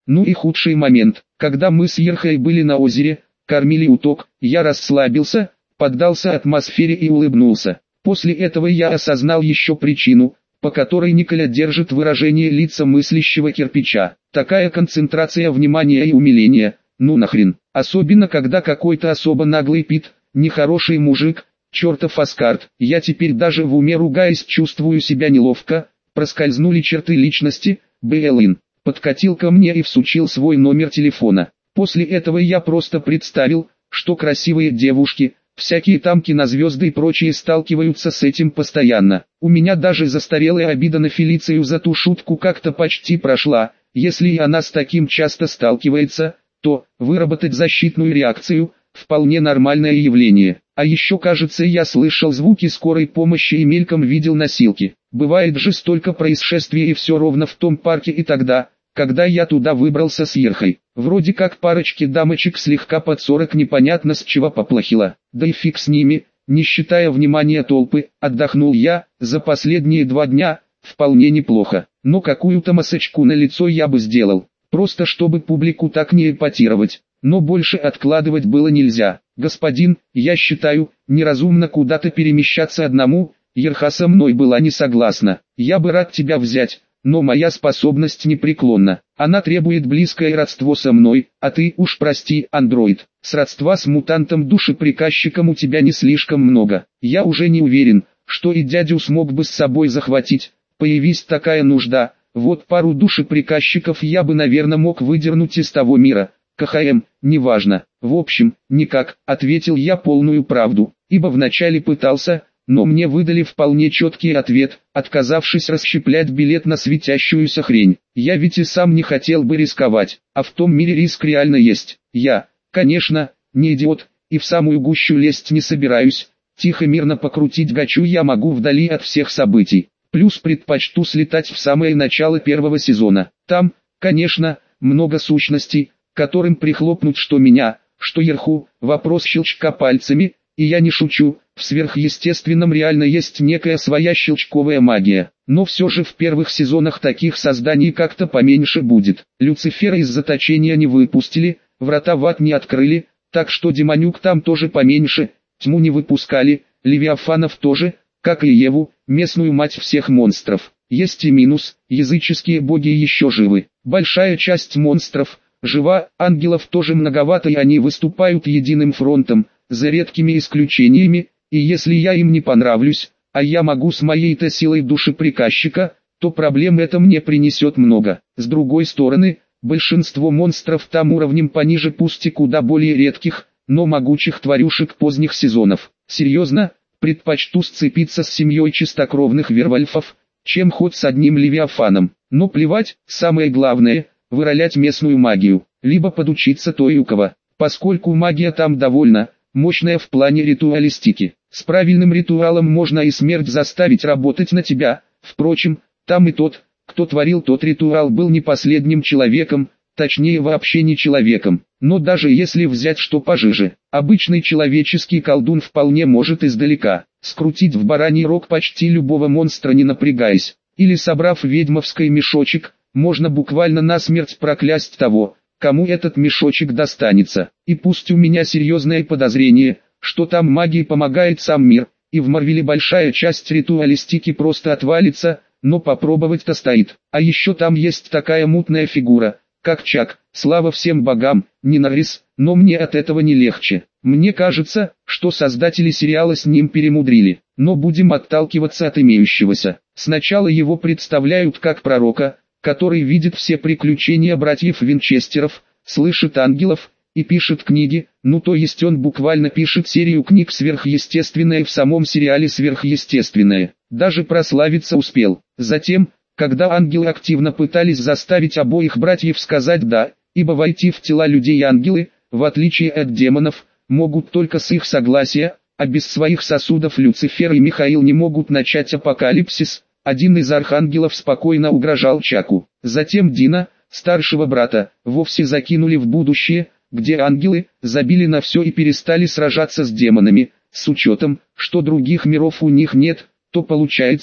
Ну и худший момент, когда мы с Ерхой были на озере, кормили уток, я расслабился, поддался атмосфере и улыбнулся. После этого я осознал еще причину, по которой Николя держит выражение лица мыслящего кирпича. Такая концентрация внимания и умиления, ну нахрен. Особенно когда какой-то особо наглый Пит, нехороший мужик, чертов Аскард. Я теперь даже в уме ругаясь чувствую себя неловко. Проскользнули черты личности. Бэйлин подкатил ко мне и всучил свой номер телефона. После этого я просто представил, что красивые девушки, всякие там кинозвезды и прочие сталкиваются с этим постоянно. У меня даже застарелая обида на Фелицию за ту шутку как-то почти прошла. Если и она с таким часто сталкивается, то выработать защитную реакцию – вполне нормальное явление. А еще кажется, я слышал звуки скорой помощи и мельком видел носилки. Бывает же столько происшествий и все ровно в том парке и тогда, когда я туда выбрался с Ерхой. Вроде как парочки дамочек слегка под 40 непонятно с чего поплохело. Да и фиг с ними, не считая внимания толпы, отдохнул я, за последние 2 дня, вполне неплохо. Но какую-то масочку на лицо я бы сделал, просто чтобы публику так не эпатировать. Но больше откладывать было нельзя. Господин, я считаю, неразумно куда-то перемещаться одному. Ерха со мной была не согласна. Я бы рад тебя взять, но моя способность непреклонна. Она требует близкое родство со мной, а ты, уж прости, андроид. Сродства с мутантом-душеприказчиком у тебя не слишком много. Я уже не уверен, что и дядю смог бы с собой захватить. Появись такая нужда, вот пару душеприказчиков я бы, наверное, мог выдернуть из того мира. КХМ, неважно. В общем, никак, ответил я полную правду, ибо вначале пытался, но мне выдали вполне четкий ответ, отказавшись расщеплять билет на светящуюся хрень. Я ведь и сам не хотел бы рисковать, а в том мире риск реально есть. Я, конечно, не идиот, и в самую гущу лезть не собираюсь. Тихо мирно покрутить гачу я могу вдали от всех событий. Плюс предпочту слетать в самое начало первого сезона. Там, конечно, много сущностей, которым прихлопнуть что меня, что Ерху. Вопрос щелчка пальцами, и я не шучу, в сверхъестественном реально есть некая своя щелчковая магия. Но все же в первых сезонах таких созданий как-то поменьше будет. Люцифера из заточения не выпустили, врата в ад не открыли, так что демонюк там тоже поменьше, тьму не выпускали, левиафанов тоже, как и Еву, местную мать всех монстров. Есть и минус, языческие боги еще живы. Большая часть монстров жива, ангелов тоже многовато и они выступают единым фронтом, за редкими исключениями, и если я им не понравлюсь, а я могу с моей-то силой душеприказчика, то проблем это мне принесет много. С другой стороны, большинство монстров там уровнем пониже пусть и куда более редких, но могучих тварюшек поздних сезонов. Серьезно, предпочту сцепиться с семьей чистокровных вервольфов, чем хоть с одним левиафаном. Но плевать, самое главное – выролять местную магию, либо подучиться той у кого, поскольку магия там довольно мощная в плане ритуалистики. С правильным ритуалом можно и смерть заставить работать на тебя. Впрочем, там и тот, кто творил тот ритуал, был не последним человеком, точнее вообще не человеком. Но даже если взять что пожиже, обычный человеческий колдун вполне может издалека скрутить в бараний рог почти любого монстра, не напрягаясь. Или, собрав ведьмовский мешочек, можно буквально насмерть проклясть того, кому этот мешочек достанется. И пусть у меня серьезное подозрение, что там магии помогает сам мир, и в Марвеле большая часть ритуалистики просто отвалится, но попробовать-то стоит. А еще там есть такая мутная фигура, как Чак. Слава всем богам, не Норрис, но мне от этого не легче. Мне кажется, что создатели сериала с ним перемудрили, но будем отталкиваться от имеющегося. Сначала его представляют как пророка, который видит все приключения братьев Винчестеров, слышит ангелов и пишет книги, ну то есть он буквально пишет серию книг «Сверхъестественное» в самом сериале «Сверхъестественное». Даже прославиться успел. Затем, когда ангелы активно пытались заставить обоих братьев сказать «да», ибо войти в тела людей ангелы, в отличие от демонов, могут только с их согласия, а без своих сосудов Люцифер и Михаил не могут начать апокалипсис. Один из архангелов спокойно угрожал Чаку. Затем Дина, старшего брата, вовсе закинули в будущее, где ангелы забили на все и перестали сражаться с демонами. С учетом, что других миров у них нет, то получается,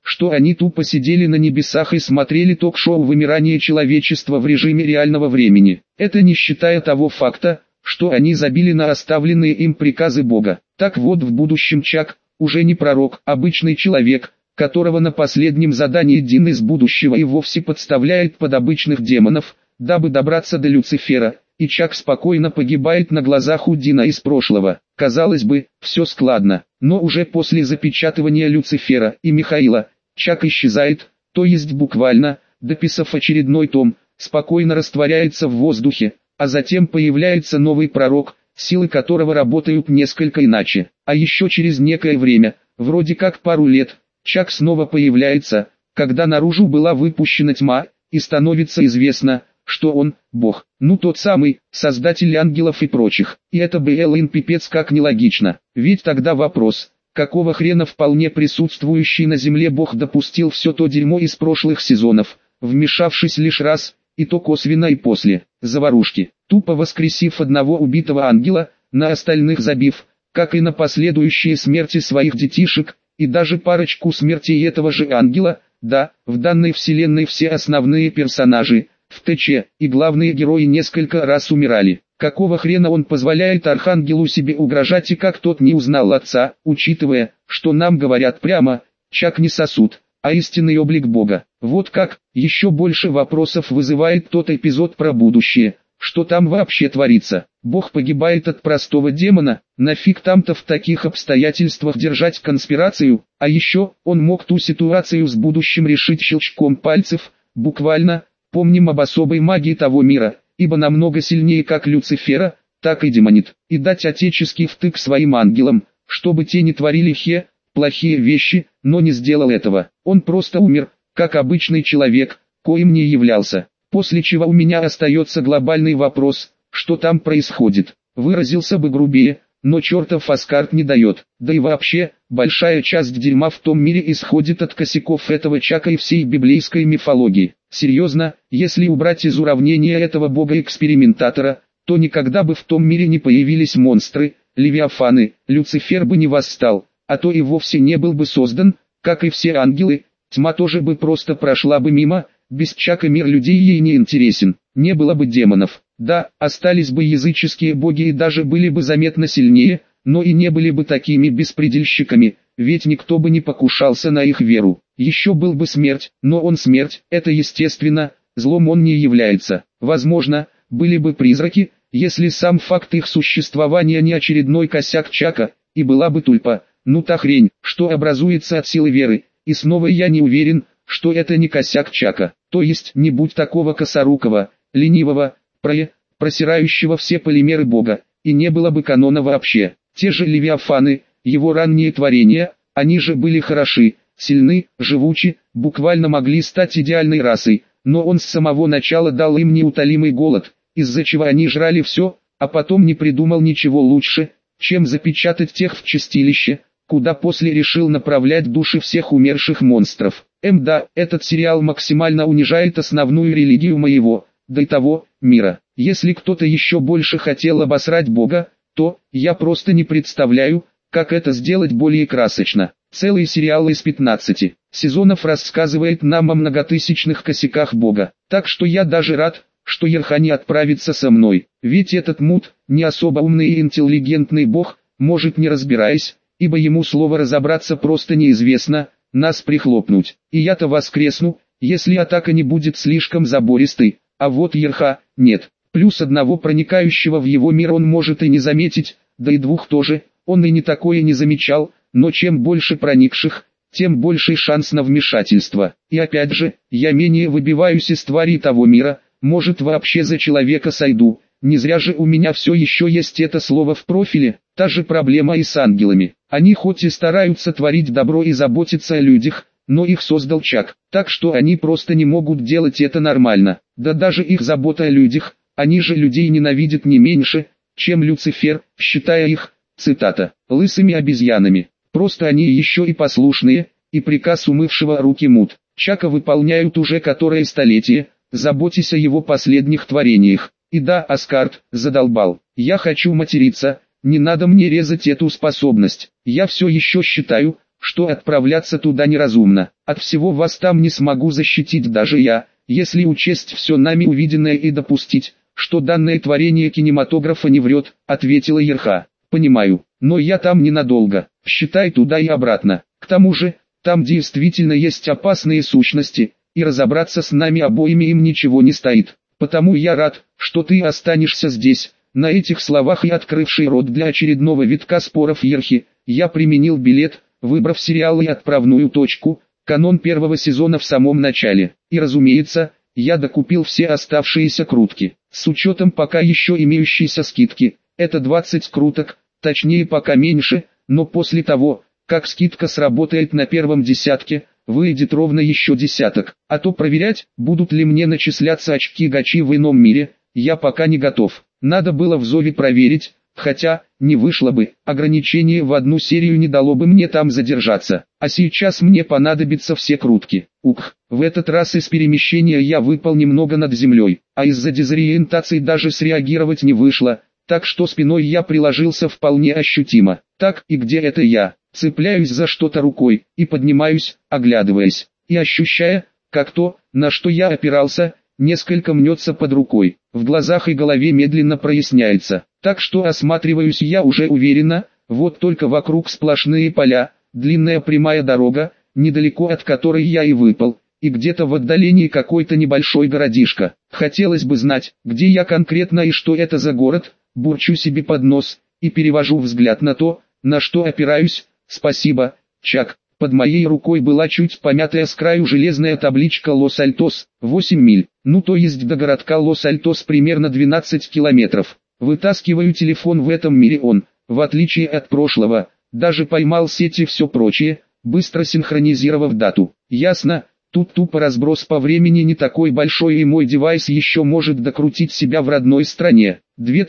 что они тупо сидели на небесах и смотрели ток-шоу «Вымирание человечества» в режиме реального времени. Это не считая того факта, что они забили на оставленные им приказы Бога. Так вот, в будущем Чак, уже не пророк, обычный человек, которого на последнем задании Дин из будущего и вовсе подставляет под обычных демонов, дабы добраться до Люцифера, и Чак спокойно погибает на глазах у Дина из прошлого. Казалось бы, все складно, но уже после запечатывания Люцифера и Михаила, Чак исчезает, то есть буквально, дописав очередной том, спокойно растворяется в воздухе, а затем появляется новый пророк, силы которого работают несколько иначе. А еще через некое время, вроде как пару лет, Чак снова появляется, когда наружу была выпущена тьма, и становится известно, что он – Бог, ну тот самый, создатель ангелов и прочих. И это блин пипец как нелогично, ведь тогда вопрос – какого хрена вполне присутствующий на земле Бог допустил все то дерьмо из прошлых сезонов, вмешавшись лишь раз, и то косвенно и после заварушки, тупо воскресив одного убитого ангела, на остальных забив, как и на последующие смерти своих детишек, и даже парочку смертей этого же ангела. Да, в данной вселенной все основные персонажи, в ТЧ, и главные герои несколько раз умирали. Какого хрена он позволяет Архангелу себе угрожать, и как тот не узнал отца, учитывая, что нам говорят прямо, Чак не сосуд, а истинный облик Бога. Вот как, еще больше вопросов вызывает тот эпизод про будущее, что там вообще творится. Бог погибает от простого демона, нафиг там-то в таких обстоятельствах держать конспирацию, а еще, он мог ту ситуацию с будущим решить щелчком пальцев, буквально, помним об особой магии того мира, ибо намного сильнее как Люцифера, так и демонит, и дать отеческий втык своим ангелам, чтобы те не творили плохие вещи, но не сделал этого. Он просто умер, как обычный человек, коим не являлся. После чего у меня остается глобальный вопрос, что там происходит. Выразился бы грубее, но чертов Аскард не дает. Да и вообще, большая часть дерьма в том мире исходит от косяков этого Чака и всей библейской мифологии. Серьезно, если убрать из уравнения этого бога-экспериментатора, то никогда бы в том мире не появились монстры, левиафаны, Люцифер бы не восстал, а то и вовсе не был бы создан, как и все ангелы, тьма тоже бы просто прошла бы мимо. Без Чака мир людей ей не интересен, не было бы демонов. Да, остались бы языческие боги и даже были бы заметно сильнее, но и не были бы такими беспредельщиками, ведь никто бы не покушался на их веру. Еще был бы смерть, но он смерть, это естественно, злом он не является. Возможно, были бы призраки, если сам факт их существования не очередной косяк Чака, и была бы тульпа, ну та хрень, что образуется от силы веры, и снова я не уверен, что это не косяк Чака, то есть не будь такого косорукого, ленивого, просирающего все полимеры Бога, и не было бы канона вообще. Те же левиафаны, его ранние творения, они же были хороши, сильны, живучи, буквально могли стать идеальной расой, но он с самого начала дал им неутолимый голод, из-за чего они жрали все, а потом не придумал ничего лучше, чем запечатать тех в чистилище, куда после решил направлять души всех умерших монстров. Да, этот сериал максимально унижает основную религию моего, да и того, мира. Если кто-то еще больше хотел обосрать Бога, то, я просто не представляю, как это сделать более красочно. Целый сериал из 15 сезонов рассказывает нам о многотысячных косяках Бога. Так что я даже рад, что Ерхани отправится со мной. Ведь этот мут, не особо умный и интеллигентный Бог, может не разбираясь, ибо ему слово разобраться просто неизвестно, нас прихлопнуть. И я-то воскресну, если атака не будет слишком забористой, а вот Ерха, нет. Плюс одного проникающего в его мир он может и не заметить, да и двух тоже, он и не такое не замечал, но чем больше проникших, тем больший шанс на вмешательство. И опять же, я менее выбиваюсь из тварей того мира, может вообще за человека сойду, не зря же у меня все еще есть это слово в профиле. Та же проблема и с ангелами. Они хоть и стараются творить добро и заботиться о людях, но их создал Чак, так что они просто не могут делать это нормально. Да даже их забота о людях, они же людей ненавидят не меньше, чем Люцифер, считая их, цитата, лысыми обезьянами. Просто они еще и послушные, и приказ умывшего руки мут Чака выполняют уже которое столетие, заботясь о его последних творениях. И да, Аскард, задолбал, я хочу материться. Не надо мне резать эту способность. Я все еще считаю, что отправляться туда неразумно. От всего вас там не смогу защитить даже я, если учесть все нами увиденное и допустить, что данное творение кинематографа не врет, ответила Ерха. Понимаю, но я там ненадолго, считай туда и обратно. К тому же, там действительно есть опасные сущности, и разобраться с нами обоими им ничего не стоит. Потому я рад, что ты останешься здесь. На этих словах и открывший рот для очередного витка споров Ерхи, я применил билет, выбрав сериал и отправную точку, канон первого сезона в самом начале. И разумеется, я докупил все оставшиеся крутки. С учетом пока еще имеющейся скидки, это 20 круток, точнее пока меньше, но после того, как скидка сработает на первом десятке, выйдет ровно еще десяток. А то проверять, будут ли мне начисляться очки гачи в ином мире, я пока не готов. Надо было в Зове проверить, хотя, не вышло бы, ограничение в одну серию не дало бы мне там задержаться. А сейчас мне понадобятся все крутки. В этот раз из перемещения я выпал немного над землей, а из-за дезориентации даже среагировать не вышло, так что спиной я приложился вполне ощутимо. Так, и где это я? Цепляюсь за что-то рукой, и поднимаюсь, оглядываясь, и ощущая, как то, на что я опирался, несколько мнется под рукой. В глазах и голове медленно проясняется, так что осматриваюсь я уже уверенно, вот только вокруг сплошные поля, длинная прямая дорога, недалеко от которой я и выпал, и где-то в отдалении какой-то небольшой городишко. Хотелось бы знать, где я конкретно и что это за город, бурчу себе под нос, и перевожу взгляд на то, на что опираюсь. Спасибо, Чак. Под моей рукой была чуть помятая с краю железная табличка Лос-Альтос, 8 миль, ну то есть до городка Лос-Альтос примерно 12 километров. Вытаскиваю телефон, в этом мире он, в отличие от прошлого, даже поймал сеть и все прочее, быстро синхронизировав дату. Ясно, тут тупо разброс по времени не такой большой, и мой девайс еще может докрутить себя в родной стране.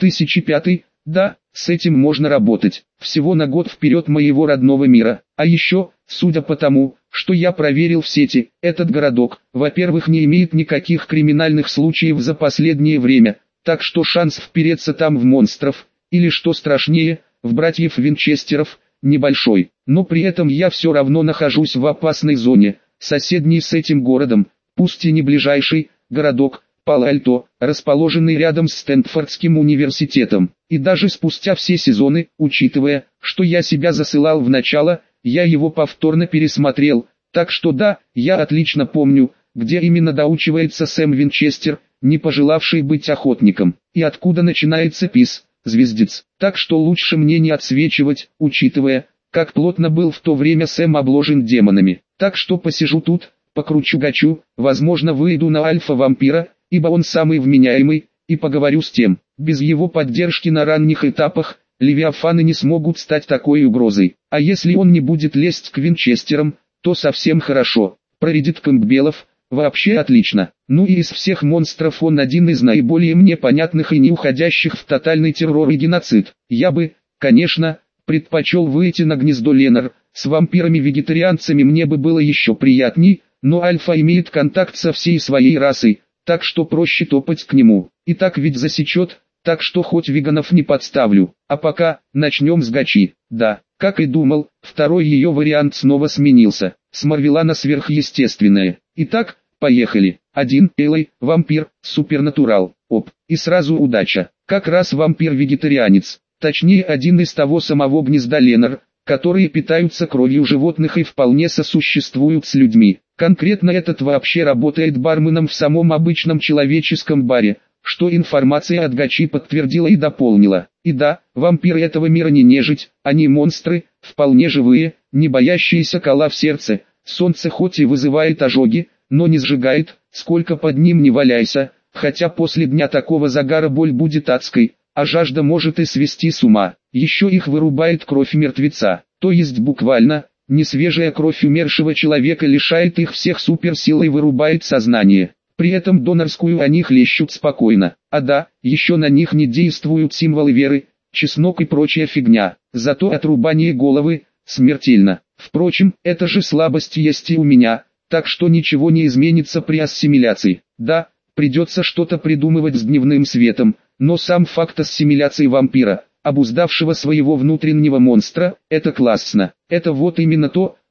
2005, да, с этим можно работать, всего на год вперед моего родного мира. А еще, судя по тому, что я проверил в сети, этот городок, во-первых, не имеет никаких криминальных случаев за последнее время, так что шанс впереться там в монстров, или что страшнее, в братьев Винчестеров, небольшой. Но при этом я все равно нахожусь в опасной зоне, соседней с этим городом, пусть и не ближайший, городок Пало-Альто, расположенный рядом с Стэнфордским университетом. И даже спустя все сезоны, учитывая, что я себя засылал в начало, я его повторно пересмотрел, так что да, я отлично помню, где именно доучивается Сэм Винчестер, не пожелавший быть охотником, и откуда начинается Пис, звездец. Так что лучше мне не отсвечивать, учитывая, как плотно был в то время Сэм обложен демонами. Так что посижу тут, покручу гачу, возможно выйду на альфа-вампира, ибо он самый вменяемый, и поговорю с тем. Без его поддержки на ранних этапах, левиафаны не смогут стать такой угрозой. А если он не будет лезть к Винчестерам, то совсем хорошо. Проредит Кэмпбеллов, вообще отлично. Ну и из всех монстров он один из наиболее мне понятных и не уходящих в тотальный террор и геноцид. Я бы, конечно, предпочел выйти на гнездо Ленар, с вампирами-вегетарианцами мне бы было еще приятней, но Альфа имеет контакт со всей своей расой, так что проще топать к нему. И так ведь засечет, так что хоть веганов не подставлю. А пока, начнем с гачи. Да, как и думал, второй ее вариант снова сменился, с Марвела на сверхъестественное. Итак, поехали. 1. Элой, вампир, супернатурал. Оп, и сразу удача. Как раз вампир-вегетарианец. Точнее, один из того самого гнезда Ленар, которые питаются кровью животных и вполне сосуществуют с людьми. Конкретно этот вообще работает барменом в самом обычном человеческом баре, что информация от гачи подтвердила и дополнила. И да, вампиры этого мира не нежить, они монстры, вполне живые, не боящиеся кола в сердце. Солнце хоть и вызывает ожоги, но не сжигает, сколько под ним не валяйся, хотя после дня такого загара боль будет адской, а жажда может и свести с ума. Еще их вырубает кровь мертвеца, то есть буквально, несвежая кровь умершего человека лишает их всех суперсил и вырубает сознание. При этом донорскую они хлещут спокойно. А да, еще на них не действуют символы веры, чеснок и прочая фигня. Зато отрубание головы смертельно. Впрочем, эта же слабость есть и у меня, так что ничего не изменится при ассимиляции. Да, придется что-то придумывать с дневным светом, но сам факт ассимиляции вампира, обуздавшего своего внутреннего монстра, это классно. Это вот именно то,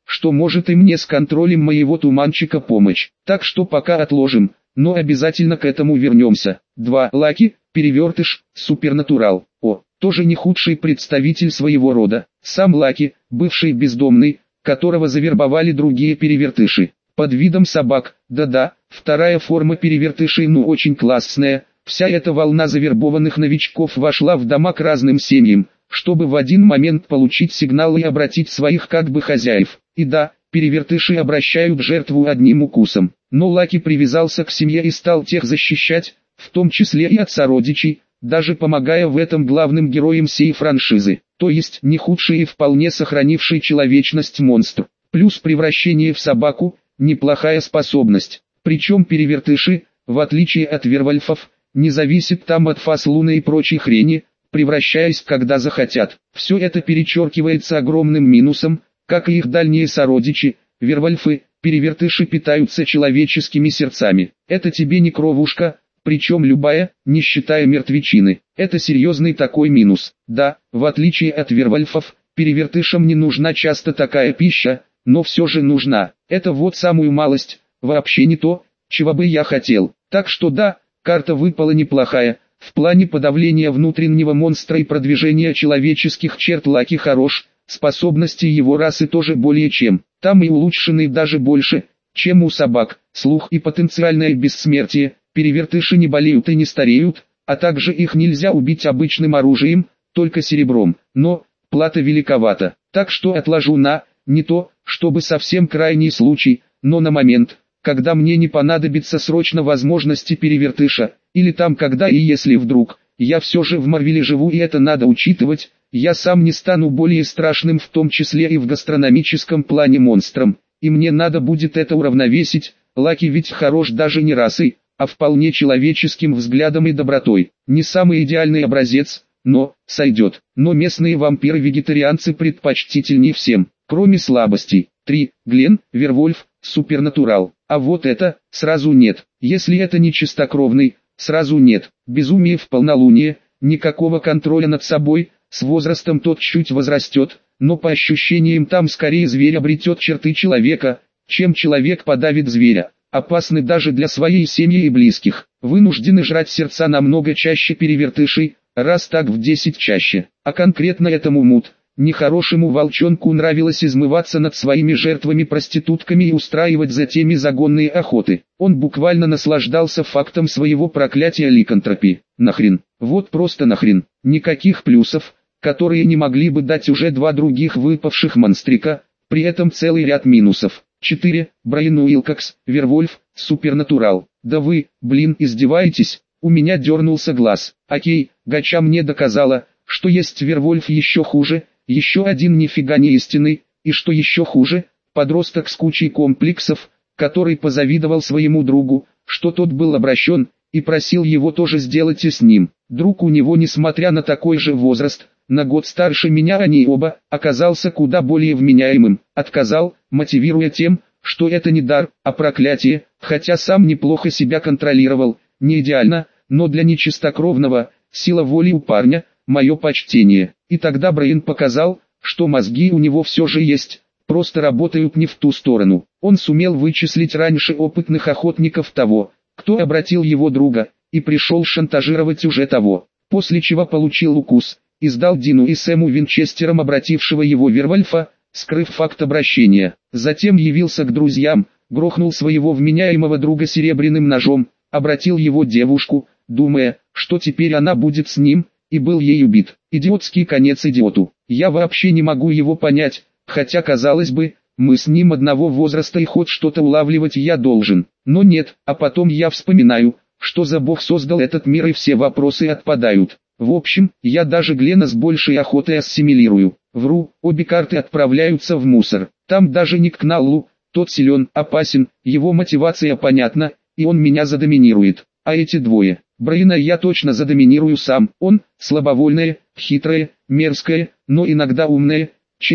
что может и мне с контролем моего туманчика помочь. Так что пока отложим, но обязательно к этому вернемся. 2. Лаки, перевертыш, супернатурал. Тоже не худший представитель своего рода. Сам Лаки, бывший бездомный, которого завербовали другие перевертыши. Под видом собак, да-да, вторая форма перевертышей очень классная. Вся эта волна завербованных новичков вошла в дома к разным семьям, чтобы в один момент получить сигнал и обратить своих как бы хозяев. И да, перевертыши обращают жертву одним укусом. Но Лаки привязался к семье и стал тех защищать, в том числе и от сородичей, даже помогая в этом главным героям сей франшизы. То есть не худший и вполне сохранивший человечность монстр. Плюс превращение в собаку – неплохая способность. Причем перевертыши, в отличие от вервольфов, не зависят там от фаз луны и прочей хрени, превращаясь когда захотят. Все это перечеркивается огромным минусом, как и их дальние сородичи, вервольфы. Перевертыши питаются человеческими сердцами. Это тебе не кровушка, причем любая, не считая мертвечины. Это серьезный такой минус. Да, в отличие от вервольфов, перевертышам не нужна часто такая пища, но все же нужна. Это вот самую малость, вообще не то, чего бы я хотел. Так что да, карта выпала неплохая. В плане подавления внутреннего монстра и продвижения человеческих черт Лаки хорош. Способности его расы тоже более чем. Там и улучшены даже больше, чем у собак. Слух и потенциальное бессмертие. Перевертыши не болеют и не стареют, а также их нельзя убить обычным оружием, только серебром. Но плата великовата. Так что отложу не то, чтобы совсем крайний случай, но на момент, когда мне не понадобится срочно возможности перевертыша, или там когда и если вдруг, я все же в Марвеле живу и это надо учитывать, я сам не стану более страшным в том числе и в гастрономическом плане монстром, и мне надо будет это уравновесить. Лаки ведь хорош даже не расой, а вполне человеческим взглядом и добротой. Не самый идеальный образец, но сойдет. Но местные вампиры-вегетарианцы предпочтительнее всем, кроме слабостей. 3. Глен, Вервольф, супернатурал. А вот это, сразу нет. Если это не чистокровный, сразу нет. Безумие в полнолуние, никакого контроля над собой, с возрастом тот чуть возрастет, но по ощущениям там скорее зверь обретет черты человека, чем человек подавит зверя. Опасны даже для своей семьи и близких. Вынуждены жрать сердца намного чаще перевертышей, раз так в 10 чаще. А конкретно этому нехорошему волчонку нравилось измываться над своими жертвами-проститутками и устраивать за теми загонные охоты. Он буквально наслаждался фактом своего проклятия ликантропии. Нахрен. Вот просто нахрен. Никаких плюсов, которые не могли бы дать уже два других выпавших монстрика, при этом целый ряд минусов. 4. Брайан Уилкокс, Вервольф, супернатурал. Да вы, издеваетесь? У меня дернулся глаз. Окей, гача мне доказала, что есть Вервольф еще хуже, еще один нифига не истинный, и что еще хуже, подросток с кучей комплексов, который позавидовал своему другу, что тот был обращен, и просил его тоже сделать и с ним. Друг у него, несмотря на такой же возраст, на год старше меня они оба, оказался куда более вменяемым. Отказал, мотивируя тем, что это не дар, а проклятие, хотя сам неплохо себя контролировал, не идеально, но для нечистокровного, сила воли у парня, мое почтение. И тогда Брайан показал, что мозги у него все же есть, просто работают не в ту сторону. Он сумел вычислить раньше опытных охотников того, кто обратил его друга, и пришел шантажировать уже того, после чего получил укус, и сдал Дину и Сэму Винчестерам обратившего его Вервольфа, скрыв факт обращения. Затем явился к друзьям, грохнул своего вменяемого друга серебряным ножом, обратил его девушку, думая, что теперь она будет с ним, и был ей убит. Идиотский конец идиоту. Я вообще не могу его понять, хотя казалось бы, мы с ним одного возраста и хоть что-то улавливать я должен. Но нет, а потом я вспоминаю, что за бог создал этот мир и все вопросы отпадают. В общем, я даже Глена с большей охотой ассимилирую. Вру, обе карты отправляются в мусор. Там даже не Кналлу, тот силен, опасен, его мотивация понятна, и он меня задоминирует. А эти двое, Брайана я точно задоминирую сам. Он, слабовольное, хитрое, мерзкое, но иногда умное,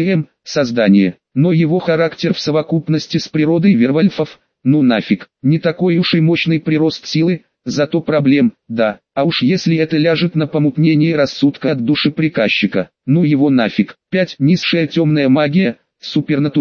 создание. Но его характер в совокупности с природой Вервольфов, ну нафиг, не такой уж и мощный прирост силы, зато проблем, да, а уж если это ляжет на помутнение рассудка от души приказчика, ну его нафиг. 5. Низшая темная магия, супернатурал.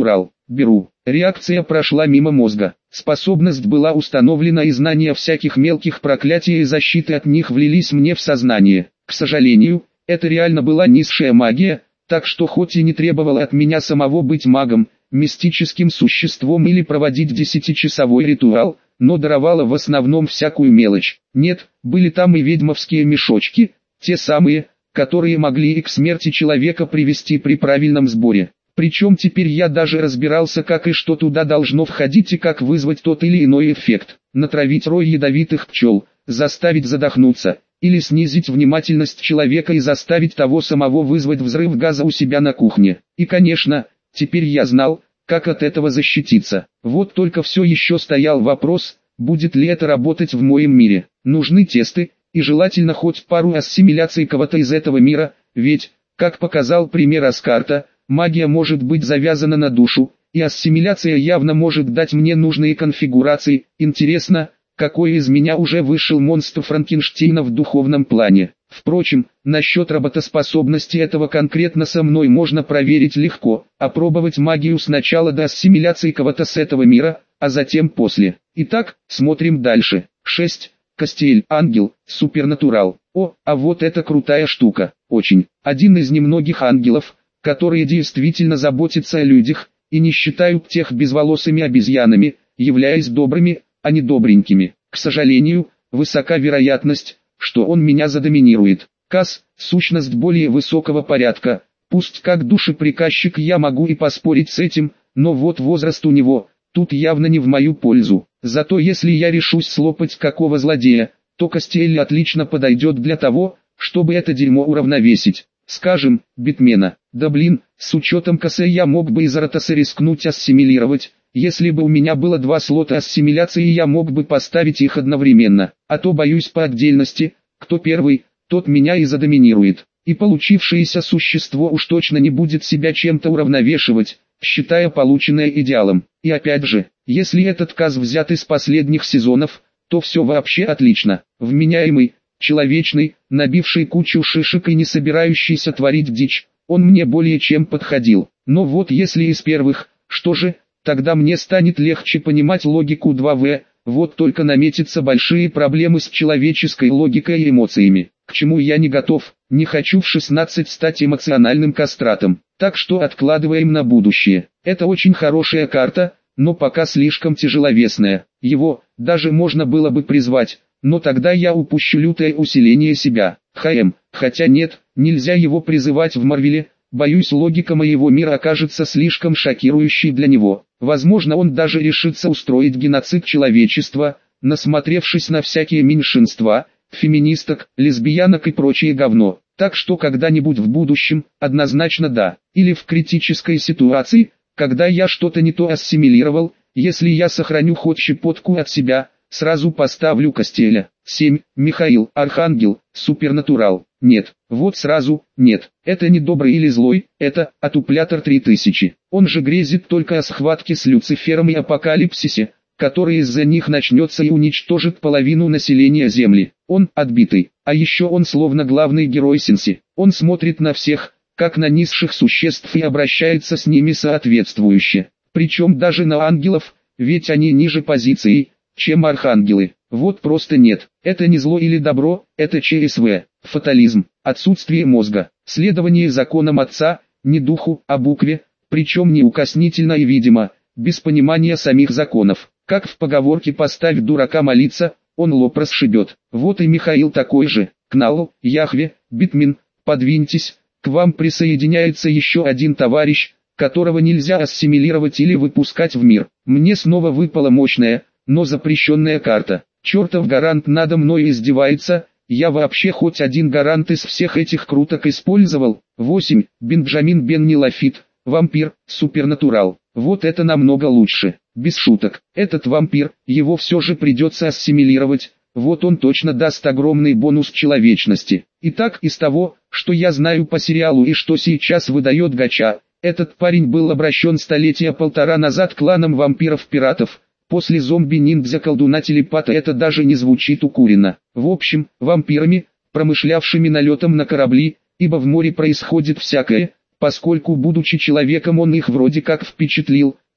беру. Реакция прошла мимо мозга. Способность была установлена, и знания всяких мелких проклятий и защиты от них влились мне в сознание. К сожалению, это реально была низшая магия, так что хоть и не требовало от меня самого быть магом, мистическим существом или проводить 10-часовой ритуал, но даровала в основном всякую мелочь. Нет, были там и ведьмовские мешочки, те самые, которые могли и к смерти человека привести при правильном сборе. Причем теперь я даже разбирался, как и что туда должно входить и как вызвать тот или иной эффект. Натравить рой ядовитых пчел, заставить задохнуться, или снизить внимательность человека и заставить того самого вызвать взрыв газа у себя на кухне. И конечно, теперь я знал, как от этого защититься. Вот только все еще стоял вопрос, будет ли это работать в моем мире. Нужны тесты, и желательно хоть пару ассимиляций кого-то из этого мира, ведь, как показал пример Аскарта, магия может быть завязана на душу, и ассимиляция явно может дать мне нужные конфигурации. Интересно, какой из меня уже вышел монстр Франкенштейна в духовном плане. Впрочем, насчет работоспособности этого конкретно со мной можно проверить легко, опробовать магию сначала до ассимиляции кого-то с этого мира, а затем после. Итак, смотрим дальше. 6. Кастиэль, ангел, супернатурал. О, а вот это крутая штука, очень. Один из немногих ангелов, которые действительно заботятся о людях, и не считают тех безволосыми обезьянами, являясь добрыми, а не добренькими. К сожалению, высока вероятность, что он меня задоминирует. Кас, сущность более высокого порядка, пусть как душеприказчик я могу и поспорить с этим, но вот возраст у него, тут явно не в мою пользу. Зато если я решусь слопать какого злодея, то Кастиэль отлично подойдет для того, чтобы это дерьмо уравновесить. Скажем, Битмена. Да блин, с учетом Кассе я мог бы и Заратоса рискнуть ассимилировать. Если бы у меня было 2 слота ассимиляции, я мог бы поставить их одновременно, а то боюсь по отдельности, кто первый, тот меня и задоминирует. И получившееся существо уж точно не будет себя чем-то уравновешивать, считая полученное идеалом. И опять же, если этот Каз взят из последних сезонов, то все вообще отлично. Вменяемый, человечный, набивший кучу шишек и не собирающийся творить дичь, он мне более чем подходил. Но вот если из первых, что же, тогда мне станет легче понимать логику 2В, вот только наметятся большие проблемы с человеческой логикой и эмоциями, к чему я не готов, не хочу в 16 стать эмоциональным кастратом, так что откладываем на будущее. Это очень хорошая карта, но пока слишком тяжеловесная, его, даже можно было бы призвать, но тогда я упущу лютое усиление себя. Хотя нет, нельзя его призывать в Марвеле, боюсь, логика моего мира окажется слишком шокирующей для него. Возможно, он даже решится устроить геноцид человечества, насмотревшись на всякие меньшинства, феминисток, лесбиянок и прочее говно. Так что когда-нибудь в будущем, однозначно да. Или в критической ситуации, когда я что-то не то ассимилировал, если я сохраню хоть щепотку от себя, сразу поставлю Кастиэля. 7. Михаил, архангел, супернатурал. Нет, вот сразу, нет. Это не добрый или злой, это отуплятор 3000. Он же грезит только о схватке с Люцифером и апокалипсисе, который из-за них начнется и уничтожит половину населения Земли. Он отбитый, а еще он словно главный герой Синси. Он смотрит на всех, как на низших существ, и обращается с ними соответствующе. Причем даже на ангелов, ведь они ниже позицией, чем архангелы. Вот просто нет. Это не зло или добро, это ЧСВ, фатализм, отсутствие мозга, следование законам отца, не духу, а букве, причем неукоснительно и видимо, без понимания самих законов. Как в поговорке «поставь дурака молиться, он лоб расшибет». Вот и Михаил такой же. Кнал, Яхве, Битмин, подвиньтесь, к вам присоединяется еще один товарищ, которого нельзя ассимилировать или выпускать в мир. Мне снова выпала мощная, но запрещенная карта. Чертов гарант надо мной издевается, я вообще хоть один гарант из всех этих круток использовал. 8. Бенджамин Бенни Лафит, вампир, супернатурал. Вот это намного лучше. Без шуток, этот вампир, его все же придется ассимилировать, вот он точно даст огромный бонус человечности. Итак, из того, что я знаю по сериалу и что сейчас выдает Гача, этот парень был обращен 1,5 лета назад кланом вампиров-пиратов. После зомби-ниндзя-колдуна-телепата это даже не звучит укуренно. В общем, вампирами, промышлявшими налетом на корабли, ибо в море происходит всякое, поскольку будучи человеком он их вроде как впечатлил,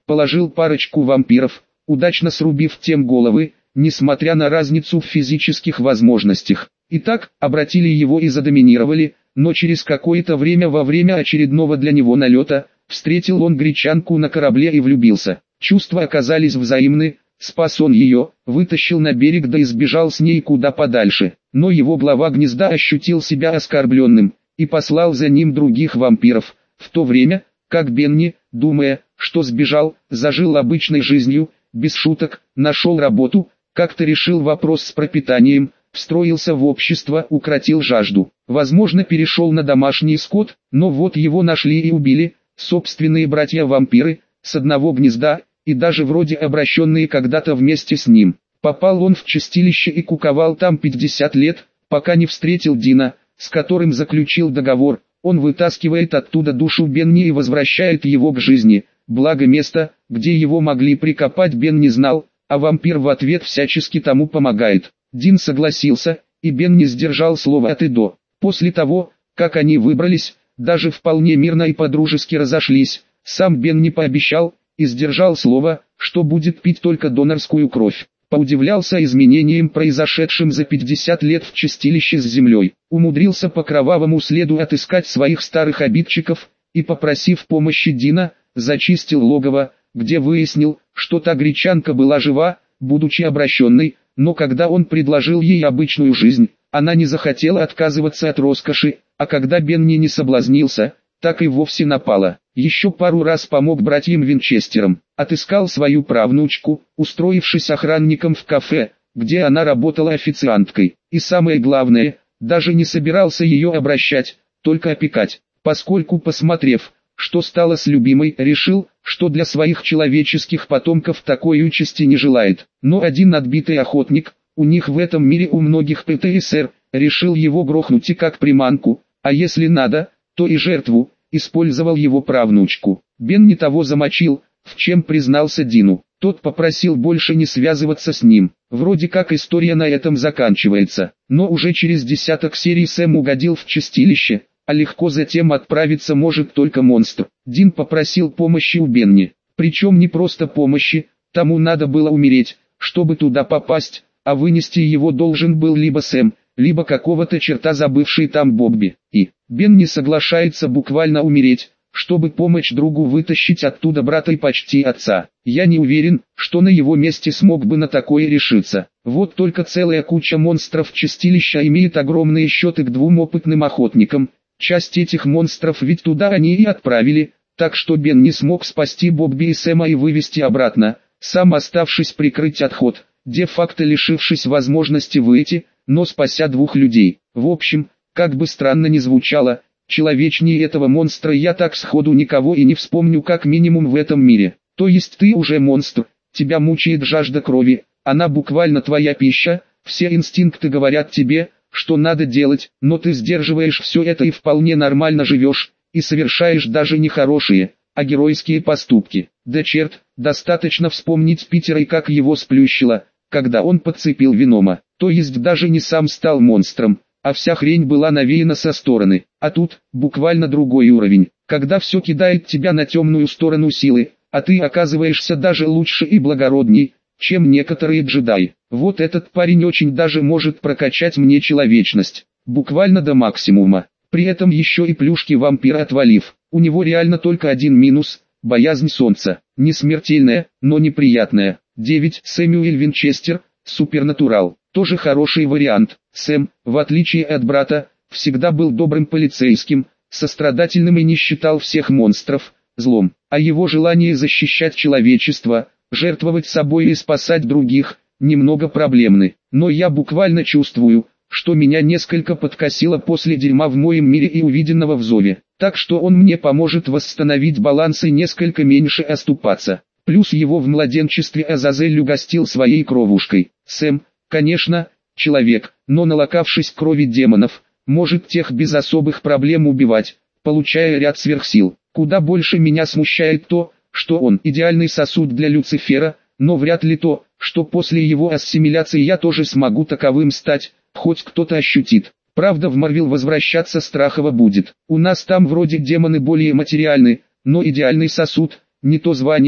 положил парочку вампиров, удачно срубив тем головы, несмотря на разницу в физических возможностях. Итак, обратили его и задоминировали, но через какое-то время во время очередного для него налета, встретил он гречанку на корабле и влюбился. Чувства оказались взаимны, спас он ее, вытащил на берег да избежал с ней куда подальше. Но его глава гнезда ощутил себя оскорбленным, и послал за ним других вампиров, в то время, как Бенни, думая, что сбежал, зажил обычной жизнью, без шуток, нашел работу, как-то решил вопрос с пропитанием, встроился в общество, укротил жажду. Возможно, перешел на домашний скот, но вот его нашли и убили, собственные братья-вампиры, с одного гнезда, и даже вроде обращенные когда-то вместе с ним. Попал он в чистилище и куковал там 50 лет, пока не встретил Дина, с которым заключил договор. Он вытаскивает оттуда душу Бенни и возвращает его к жизни. Благо место, где его могли прикопать, Бен не знал, а вампир в ответ всячески тому помогает. Дин согласился, и Бенни сдержал слово от и до. После того, как они выбрались, даже вполне мирно и по-дружески разошлись, сам Бенни пообещал и сдержал слово, что будет пить только донорскую кровь. Поудивлялся изменениям, произошедшим за 50 лет в чистилище с землей. Умудрился по кровавому следу отыскать своих старых обидчиков, и, попросив помощи Дина, зачистил логово, где выяснил, что та гречанка была жива, будучи обращенной, но когда он предложил ей обычную жизнь, она не захотела отказываться от роскоши, а когда Бенни не соблазнился, так и вовсе напала. Еще пару раз помог братьям Винчестерам, отыскал свою правнучку, устроившись охранником в кафе, где она работала официанткой, и самое главное, даже не собирался ее обращать, только опекать, поскольку, посмотрев, что стало с любимой, решил, что для своих человеческих потомков такой участи не желает. Но один отбитый охотник, у них в этом мире у многих ПТСР, решил его грохнуть и как приманку, а если надо, то и жертву, использовал его правнучку. Бен не того замочил, в чем признался Дину. Тот попросил больше не связываться с ним. Вроде как история на этом заканчивается. Но уже через десяток серий Сэм угодил в чистилище, а легко затем отправиться может только монстр. Дин попросил помощи у Бенни. Причем не просто помощи, тому надо было умереть, чтобы туда попасть, а вынести его должен был либо Сэм, либо какого-то черта забывший там Бобби. И Бенни соглашается буквально умереть, чтобы помочь другу вытащить оттуда брата и почти отца. Я не уверен, что на его месте смог бы на такое решиться. Вот только целая куча монстров чистилища имеет огромные счеты к двум опытным охотникам. Часть этих монстров ведь туда они и отправили, так что Бен не смог спасти Бобби и Сэма и вывести обратно, сам оставшись прикрыть отход, де-факто лишившись возможности выйти, но спася двух людей. В общем, как бы странно ни звучало, человечнее этого монстра я так сходу никого и не вспомню как минимум в этом мире. То есть ты уже монстр, тебя мучает жажда крови, она буквально твоя пища, все инстинкты говорят тебе, что надо делать, но ты сдерживаешь все это и вполне нормально живешь, и совершаешь даже не хорошие, а геройские поступки. Да черт, достаточно вспомнить Питера и как его сплющило, когда он подцепил Венома. То есть даже не сам стал монстром, а вся хрень была навеяна со стороны. А тут, буквально другой уровень, когда все кидает тебя на темную сторону силы, а ты оказываешься даже лучше и благородней, чем некоторые джедаи. Вот этот парень очень даже может прокачать мне человечность, буквально до максимума. При этом еще и плюшки вампира отвалив. У него реально только один минус – боязнь солнца. Не смертельная, но неприятная. 9. Сэмюэль Винчестер, Супернатурал. Тоже хороший вариант. Сэм, в отличие от брата, всегда был добрым полицейским, сострадательным и не считал всех монстров злом. А его желание защищать человечество, жертвовать собой и спасать других, немного проблемны. Но я буквально чувствую, что меня несколько подкосило после дерьма в моем мире и увиденного в Зове. Так что он мне поможет восстановить баланс и несколько меньше оступаться. Плюс его в младенчестве Азазель угостил своей кровушкой. Сэм, конечно, человек, но налокавшись крови демонов, может тех без особых проблем убивать, получая ряд сверхсил. Куда больше меня смущает то, что он идеальный сосуд для Люцифера, но вряд ли то, что после его ассимиляции я тоже смогу таковым стать, хоть кто-то ощутит. Правда, в Марвел возвращаться страхово будет. У нас там вроде демоны более материальны, но идеальный сосуд, не то звание,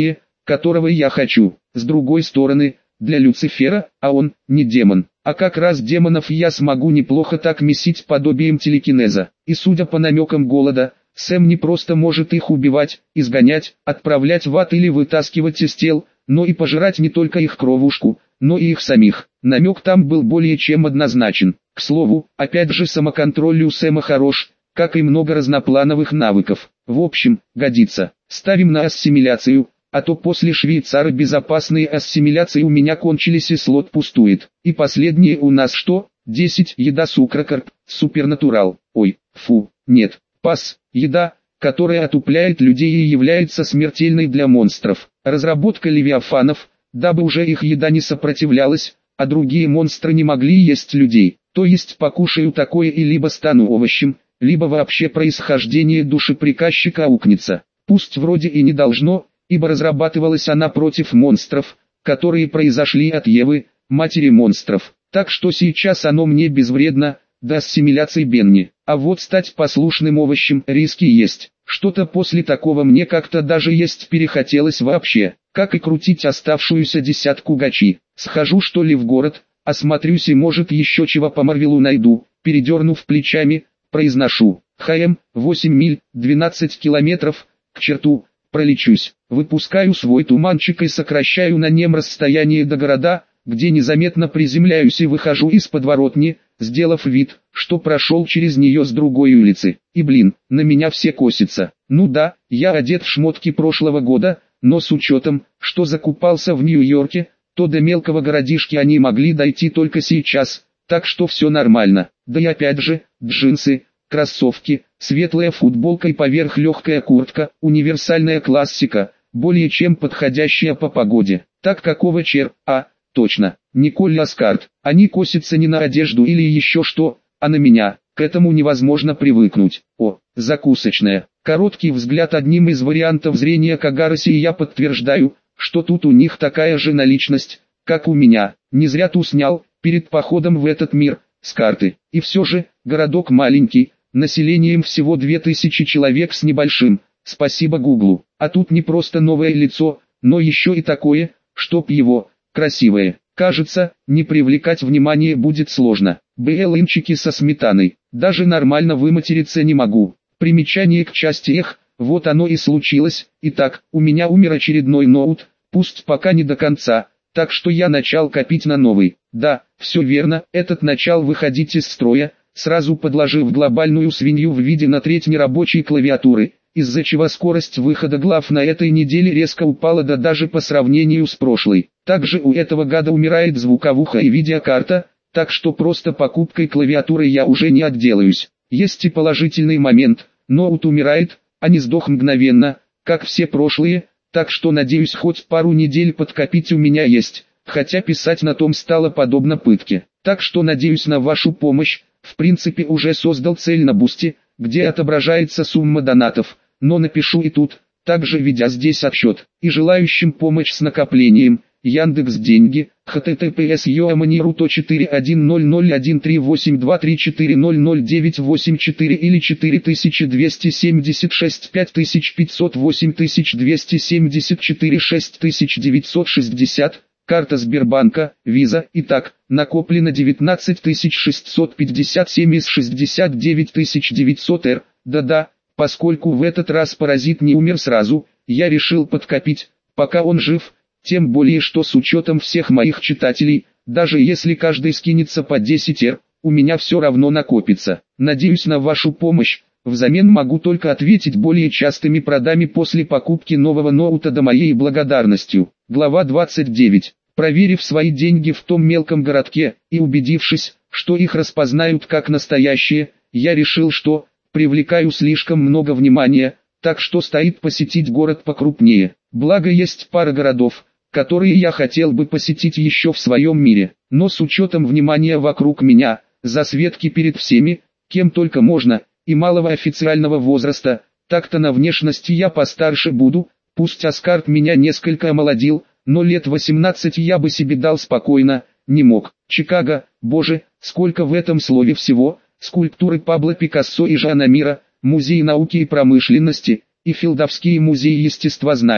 которого я хочу. С другой стороны, для Люцифера, а он не демон. А как раз демонов я смогу неплохо так месить подобием телекинеза. И судя по намекам голода, Сэм не просто может их убивать, изгонять, отправлять в ад или вытаскивать из тел, но и пожирать не только их кровушку, но и их самих. Намек там был более чем однозначен. К слову, опять же самоконтроль у Сэма хорош, как и много разноплановых навыков. В общем, годится. Ставим на ассимиляцию, а то после швейцара безопасные ассимиляции у меня кончились и слот пустует. И последнее у нас что? 10. Еда Сукракорп, Супернатурал. Ой, фу, нет, пас. Еда, которая отупляет людей и является смертельной для монстров. Разработка левиафанов, дабы уже их еда не сопротивлялась, а другие монстры не могли есть людей. То есть покушаю такое и либо стану овощем, либо вообще происхождение души приказчика аукнется. Пусть вроде и не должно, ибо разрабатывалась она против монстров, которые произошли от Евы, матери монстров. Так что сейчас оно мне безвредно, до ассимиляции Бенни. А вот стать послушным овощем риски есть. Что-то после такого мне как-то даже есть перехотелось вообще. Как и крутить оставшуюся десятку гачи. Схожу что ли в город, осмотрюсь и может еще чего по Марвелу найду. Передернув плечами, произношу. 8 миль, 12 километров, к черту, пролечусь. Выпускаю свой туманчик и сокращаю на нем расстояние до города, где незаметно приземляюсь и выхожу из подворотни, сделав вид, что прошел через нее с другой улицы. И на меня все косятся. Ну да, я одет в шмотки прошлого года, но с учетом, что закупался в Нью-Йорке, то до мелкого городишки они могли дойти только сейчас, так что все нормально. Да и опять же, джинсы, кроссовки, светлая футболка и поверх легкая куртка, универсальная классика, более чем подходящая по погоде. Так какого точно, Николь Ласкарт. Они косятся не на одежду или еще что, а на меня. К этому невозможно привыкнуть. О, закусочная. Короткий взгляд одним из вариантов зрения Кагароси, и я подтверждаю, что тут у них такая же наличность, как у меня. Не зря ту снял, перед походом в этот мир, с карты. И все же, городок маленький, населением всего 2000 человек с небольшим. Спасибо Гуглу. А тут не просто новое лицо, но еще и такое, чтоб его, красивое. Кажется, не привлекать внимание будет сложно. БЛНчики со сметаной. Даже нормально выматериться не могу. Примечание к части вот оно и случилось. Итак, у меня умер очередной ноут, пусть пока не до конца, так что я начал копить на новый. Да, все верно, этот начал выходить из строя, сразу подложив глобальную свинью в виде на треть нерабочей клавиатуры, из-за чего скорость выхода глав на этой неделе резко упала даже по сравнению с прошлой. Также у этого гада умирает звуковуха и видеокарта, так что просто покупкой клавиатуры я уже не отделаюсь. Есть и положительный момент, ноут умирает, а не сдох мгновенно, как все прошлые, так что надеюсь хоть пару недель подкопить у меня есть, хотя писать на том стало подобно пытке. Так что надеюсь на вашу помощь, в принципе уже создал цель на Бусти, где отображается сумма донатов, но напишу и тут, также ведя здесь отсчет, и желающим помочь с накоплением, Яндекс деньги, https://41001382384000984 или 4276 5500 8274 6960, карта Сбербанка, Виза. Итак, накоплено 19657 из 69900 Р. Да-да, поскольку в этот раз паразит не умер сразу, я решил подкопить, пока он жив. Тем более что с учетом всех моих читателей, даже если каждый скинется по 10 Р, у меня все равно накопится. Надеюсь на вашу помощь, взамен могу только ответить более частыми продами после покупки нового ноута до моей благодарностью. Глава 29. Проверив свои деньги в том мелком городке, и убедившись, что их распознают как настоящие, я решил, что привлекаю слишком много внимания, так что стоит посетить город покрупнее. Благо есть пара городов, которые я хотел бы посетить еще в своем мире, но с учетом внимания вокруг меня, засветки перед всеми, кем только можно, и малого официального возраста, так-то на внешности я постарше буду, пусть Аскарт меня несколько омолодил, но лет 18 я бы себе дал спокойно, не мог. Чикаго, боже, сколько в этом слове всего, скульптуры Пабло Пикассо и Жана Мира, музей науки и промышленности, и Филдовский музей естествознания.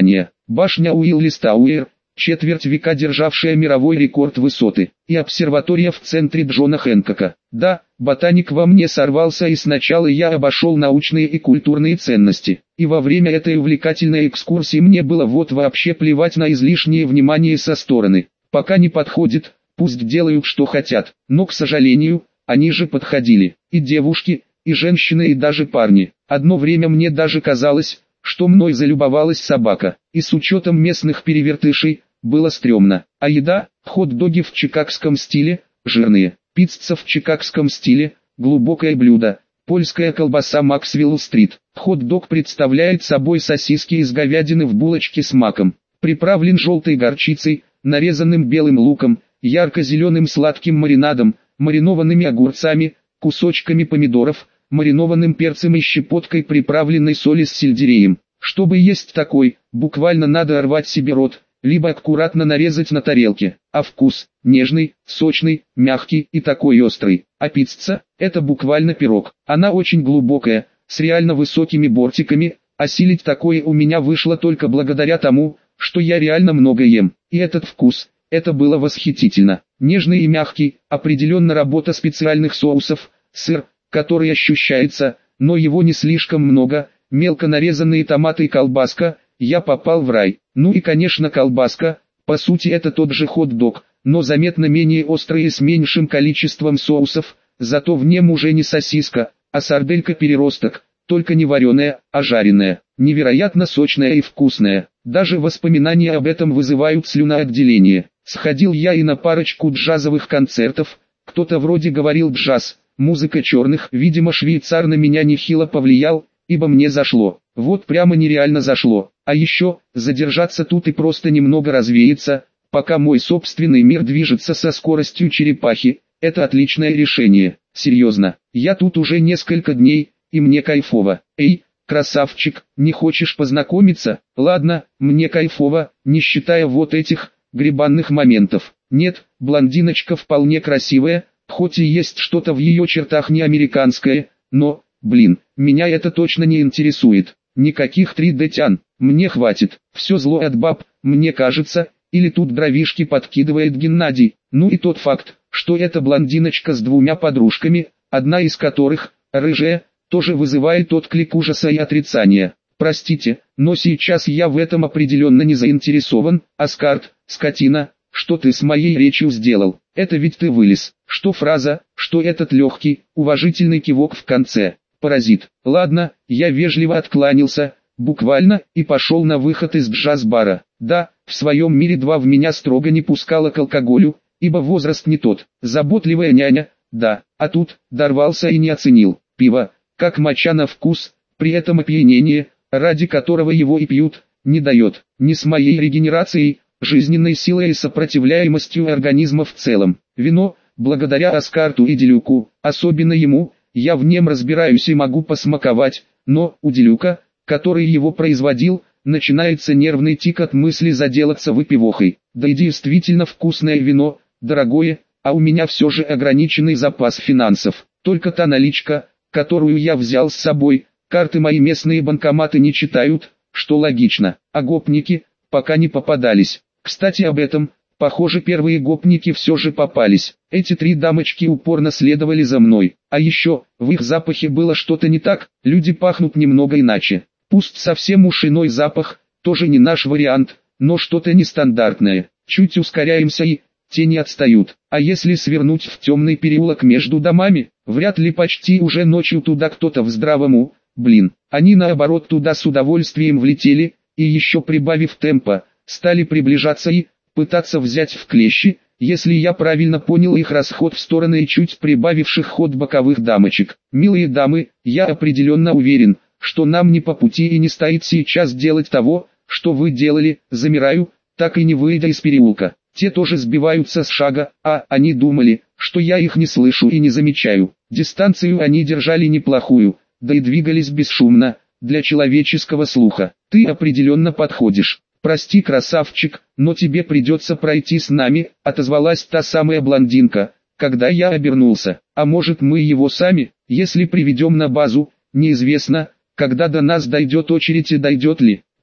башня Уиллис Тауэр, четверть века державшая мировой рекорд высоты, и обсерватория в центре Джона Хэнкока. Да, ботаник во мне сорвался, и сначала я обошел научные и культурные ценности, и во время этой увлекательной экскурсии мне было вот вообще плевать на излишнее внимание со стороны. Пока не подходит, пусть делают что хотят, но, к сожалению, они же подходили, и девушки, и женщины, и даже парни. Одно время мне даже казалось, что мной залюбовалась собака, и с учетом местных перевертышей, было стрёмно. А еда, хот-доги в чикагском стиле, жирные, пицца в чикагском стиле, глубокое блюдо, польская колбаса Максвелл-стрит. Хот-дог представляет собой сосиски из говядины в булочке с маком, приправлен желтой горчицей, нарезанным белым луком, ярко-зеленым сладким маринадом, маринованными огурцами, кусочками помидоров, маринованным перцем и щепоткой приправленной соли с сельдереем. Чтобы есть такой, буквально надо рвать себе рот, либо аккуратно нарезать на тарелке. А вкус – нежный, сочный, мягкий и такой острый. А пицца – это буквально пирог. Она очень глубокая, с реально высокими бортиками. Осилить такое у меня вышло только благодаря тому, что я реально много ем. И этот вкус – это было восхитительно. Нежный и мягкий, определенно работа специальных соусов, сыр, который ощущается, но его не слишком много, мелко нарезанные томаты и колбаска, я попал в рай. Ну и конечно колбаска, по сути это тот же хот-дог, но заметно менее острый и с меньшим количеством соусов, зато в нем уже не сосиска, а сарделька-переросток, только не вареная, а жареная, невероятно сочная и вкусная. Даже воспоминания об этом вызывают слюноотделение. Сходил я и на парочку джазовых концертов, кто-то вроде говорил джаз, музыка черных, видимо швейцар на меня нехило повлиял, ибо мне зашло, вот прямо нереально зашло. А еще, задержаться тут и просто немного развеяться, пока мой собственный мир движется со скоростью черепахи, это отличное решение. Серьезно, я тут уже несколько дней, и мне кайфово. Эй, красавчик, не хочешь познакомиться? Ладно, мне кайфово, не считая вот этих гребанных моментов. Нет, блондиночка вполне красивая, хоть и есть что-то в ее чертах не американское, но, блин, меня это точно не интересует. Никаких 3D-тян, мне хватит. Все зло от баб, мне кажется, или тут дровишки подкидывает Геннадий. Ну и тот факт, что эта блондиночка с двумя подружками, одна из которых, рыжая, тоже вызывает отклик ужаса и отрицания. Простите, но сейчас я в этом определенно не заинтересован. Аскарт, скотина, что ты с моей речью сделал? Это ведь ты вылез. Что фраза, что этот легкий, уважительный кивок в конце. Паразит. Ладно, я вежливо откланялся, буквально, и пошел на выход из джаз-бара. Да, в своем мире два в меня строго не пускала к алкоголю, ибо возраст не тот. Заботливая няня, да, а тут, дорвался и не оценил. Пиво, как моча на вкус, при этом опьянение, ради которого его и пьют, не дает. Не с моей регенерацией, жизненной силой и сопротивляемостью организма в целом. Вино, благодаря Аскарту и Делюку, особенно ему, я в нем разбираюсь и могу посмаковать, но у Делюка, который его производил, начинается нервный тик от мысли заделаться выпивохой. Да и действительно вкусное вино, дорогое, а у меня все же ограниченный запас финансов. Только та наличка, которую я взял с собой, карты мои местные банкоматы не читают, что логично, а гопники пока не попадались. Кстати об этом, похоже первые гопники все же попались. Эти три дамочки упорно следовали за мной. А еще, в их запахе было что-то не так, люди пахнут немного иначе. Пусть совсем уж иной запах, тоже не наш вариант, но что-то нестандартное. Чуть ускоряемся и тени отстают. А если свернуть в темный переулок между домами, вряд ли почти уже ночью туда кто-то в здравом уме. Блин, они наоборот туда с удовольствием влетели, и еще прибавив темпа, стали приближаться и пытаться взять в клещи, если я правильно понял их расход в стороны и чуть прибавивших ход боковых дамочек. Милые дамы, я определенно уверен, что нам не по пути и не стоит сейчас делать того, что вы делали, замираю, так и не выйдя из переулка. Те тоже сбиваются с шага, а они думали, что я их не слышу и не замечаю. Дистанцию они держали неплохую, да и двигались бесшумно, для человеческого слуха. Ты определенно подходишь. Прости, красавчик, но тебе придется пройти с нами, отозвалась та самая блондинка, когда я обернулся. А может мы его сами, если приведем на базу, неизвестно, когда до нас дойдет очередь и дойдет ли.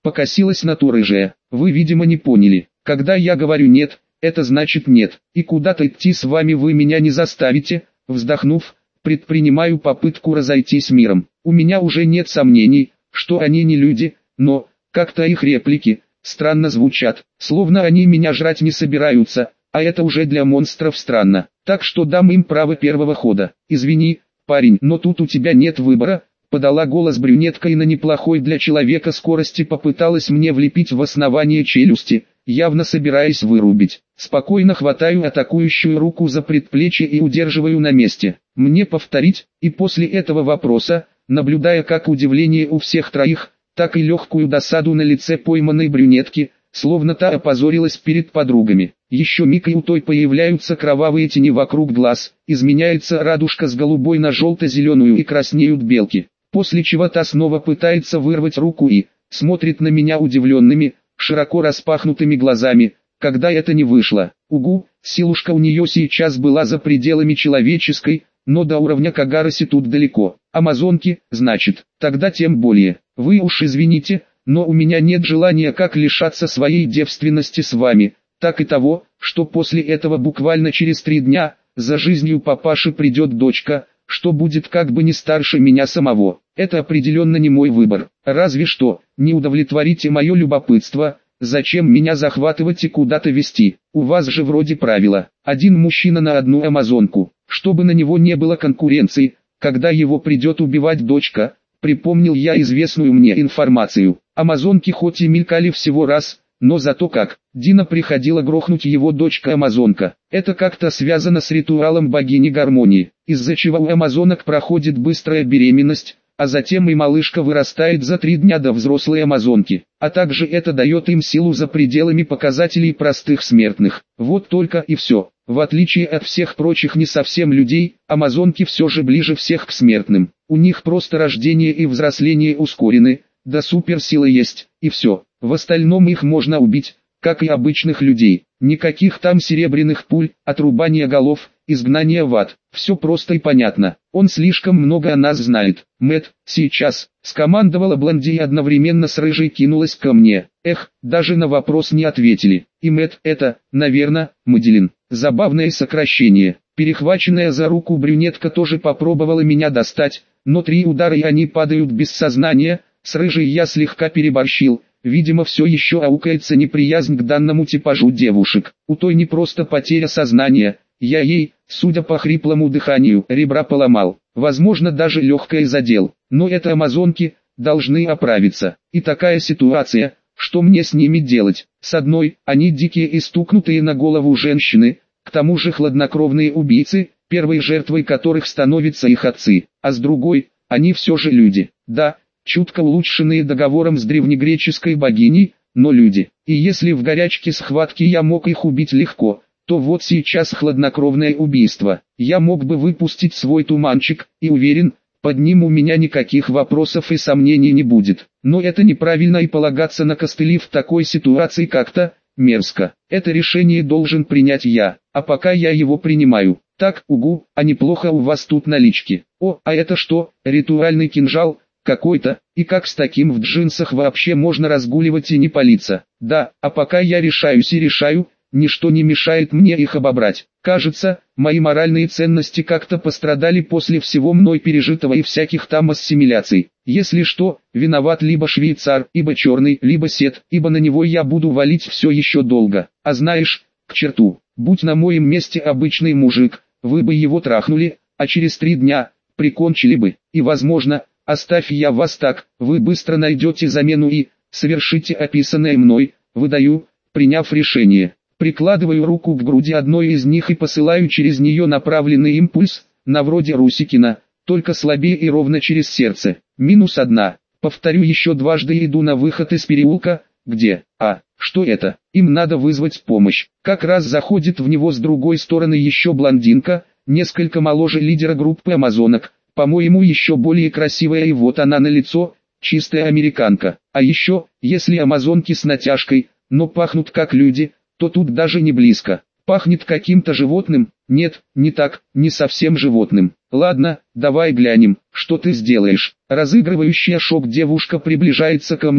Покосилась на ту рыжая. Вы, видимо, не поняли. Когда я говорю нет, это значит нет. И куда-то идти с вами вы меня не заставите. Вздохнув, предпринимаю попытку разойтись миром. У меня уже нет сомнений, что они не люди, но как-то их реплики странно звучат, словно они меня жрать не собираются, а это уже для монстров странно. Так что дам им право первого хода. Извини, парень, но тут у тебя нет выбора. Подала голос брюнетка и на неплохой для человека скорости попыталась мне влепить в основание челюсти, явно собираясь вырубить. Спокойно хватаю атакующую руку за предплечье и удерживаю на месте. Мне повторить, и после этого вопроса, наблюдая как удивление у всех троих, так и легкую досаду на лице пойманной брюнетки, словно та опозорилась перед подругами. Еще миг и у той появляются кровавые тени вокруг глаз, изменяется радужка с голубой на желто-зеленую и краснеют белки. После чего та снова пытается вырвать руку и смотрит на меня удивленными, широко распахнутыми глазами, когда это не вышло. Угу, силушка у нее сейчас была за пределами человеческой, но до уровня Кагароси тут далеко. Амазонки, значит, тогда тем более. Вы уж извините, но у меня нет желания как лишаться своей девственности с вами, так и того, что после этого буквально через 3 дня, за жизнью папаши придет дочка, что будет как бы не старше меня самого. Это определенно не мой выбор. Разве что, не удовлетворите мое любопытство, зачем меня захватывать и куда-то везти? У вас же вроде правила, один мужчина на одну амазонку, чтобы на него не было конкуренции, когда его придет убивать дочка. Припомнил я известную мне информацию. Амазонки хоть и мелькали всего раз, но зато как, Дина приходила грохнуть его дочка-амазонка. Это как-то связано с ритуалом богини гармонии, из-за чего у амазонок проходит быстрая беременность, а затем и малышка вырастает за 3 дня до взрослой амазонки. А также это дает им силу за пределами показателей простых смертных. Вот только и все. В отличие от всех прочих не совсем людей, амазонки все же ближе всех к смертным. У них просто рождение и взросление ускорены, да суперсила есть, и все. В остальном их можно убить, как и обычных людей. Никаких там серебряных пуль, отрубания голов, изгнания в ад. Все просто и понятно. Он слишком много о нас знает. Мэт, сейчас, скомандовала Блонди и одновременно с рыжей кинулась ко мне. Эх, даже на вопрос не ответили. И Мэт, это, наверное, Маделин. Забавное сокращение. Перехваченная за руку брюнетка тоже попробовала меня достать, но 3 удара и они падают без сознания. С рыжей я слегка переборщил. Видимо, все еще аукается неприязнь к данному типажу девушек. У той не просто потеря сознания. Я ей, судя по хриплому дыханию, ребра поломал. Возможно, даже легкое задел. Но это амазонки, должны оправиться. И такая ситуация, что мне с ними делать? С одной, они дикие и стукнутые на голову женщины, к тому же хладнокровные убийцы, первой жертвой которых становятся их отцы. А с другой, они все же люди. Да, чутко улучшенные договором с древнегреческой богиней, но люди. И если в горячке схватки я мог их убить легко, то вот сейчас хладнокровное убийство. Я мог бы выпустить свой туманчик, и уверен, под ним у меня никаких вопросов и сомнений не будет. Но это неправильно и полагаться на костыли в такой ситуации как-то мерзко. Это решение должен принять я, а пока я его принимаю. Так, угу, а неплохо у вас тут налички. О, а это что, ритуальный кинжал? Какой-то, и как с таким в джинсах вообще можно разгуливать и не палиться? Да, а пока я решаюсь и решаю, ничто не мешает мне их обобрать. Кажется, мои моральные ценности как-то пострадали после всего мной пережитого и всяких там ассимиляций. Если что, виноват либо швейцар, ибо черный, либо сет, ибо на него я буду валить все еще долго. А знаешь, к черту, будь на моем месте обычный мужик, вы бы его трахнули, а через 3 дня прикончили бы, и возможно, оставь я вас так, вы быстро найдете замену и совершите описанное мной, выдаю, приняв решение. Прикладываю руку к груди одной из них и посылаю через нее направленный импульс, на вроде Русикина, только слабее и ровно через сердце. -1. Повторю еще дважды и иду на выход из переулка, где, что это? Им надо вызвать помощь. Как раз заходит в него с другой стороны еще блондинка, несколько моложе лидера группы амазонок. По-моему, еще более красивая, и вот она на лицо, чистая американка. А еще, если амазонки с натяжкой, но пахнут как люди, то тут даже не близко. Пахнет каким-то животным, нет, не так, не совсем животным. Ладно, давай глянем, что ты сделаешь. Разыгрывающая шок девушка приближается ко мне,